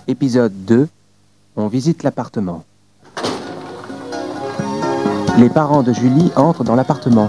Épisode 2. On visite l'appartement. Les parents de Julie entrent dans l'appartement.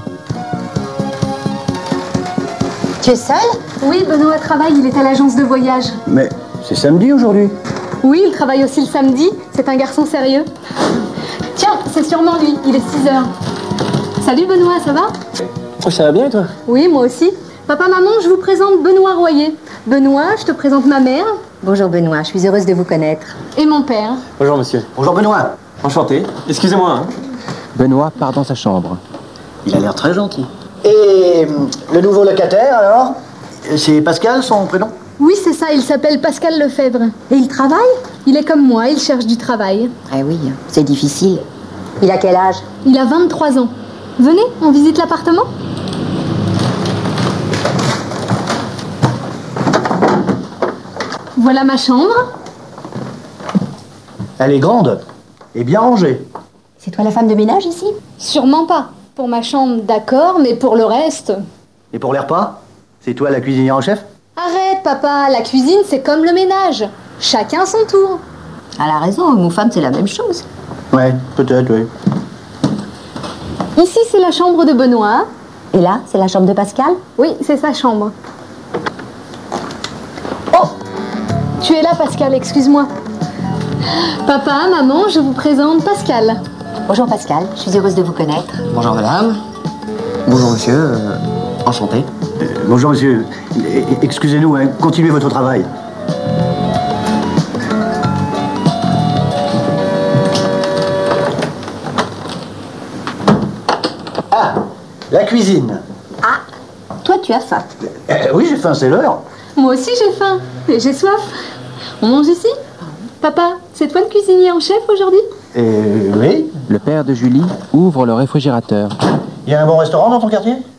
Tu es seule? Oui, Benoît travaille, il est à l'agence de voyage. Mais c'est samedi aujourd'hui. Oui, il travaille aussi le samedi, c'est un garçon sérieux. Tiens, c'est sûrement lui, il est 6h. Salut Benoît, ça va? Oh, ça va bien et toi? Oui, moi aussi. Papa, maman, je vous présente Benoît Royer. Benoît, je te présente ma mère. Bonjour Benoît, je suis heureuse de vous connaître. Et mon père. Bonjour monsieur. Bonjour Benoît. Enchanté. Excusez-moi. Hein. Benoît part dans sa chambre. Il a l'air très gentil. Et le nouveau locataire alors? C'est Pascal son prénom? Oui, c'est ça, il s'appelle Pascal Lefebvre. Et il travaille? Il est comme moi, il cherche du travail. Ah oui, c'est difficile. Il a quel âge? Il a 23 ans. Venez, on visite l'appartement? Voilà ma chambre. Elle est grande et bien rangée. C'est toi la femme de ménage ici? Sûrement pas. Pour ma chambre, d'accord, mais pour le reste... Et pour les repas? C'est toi la cuisinière en chef? Arrête, papa, la cuisine, c'est comme le ménage. Chacun son tour. Elle a raison, homme ou femme, c'est la même chose. Ouais, peut-être, oui. Ici, c'est la chambre de Benoît. Et là, c'est la chambre de Pascal? Oui, c'est sa chambre. Oh! Tu es là, Pascal, excuse-moi. Papa, maman, je vous présente Pascal. Bonjour Pascal, je suis heureuse de vous connaître. Bonjour madame. Bonjour monsieur. Enchanté. Bonjour monsieur. Excusez-nous, hein, continuez votre travail. Ah, la cuisine. Ah, toi tu as faim. Oui, j'ai faim, c'est l'heure. Moi aussi, j'ai faim. Et j'ai soif. On mange ici? Papa, c'est toi le cuisinier en chef aujourd'hui? Oui. Le père de Julie ouvre le réfrigérateur. Il y a un bon restaurant dans ton quartier?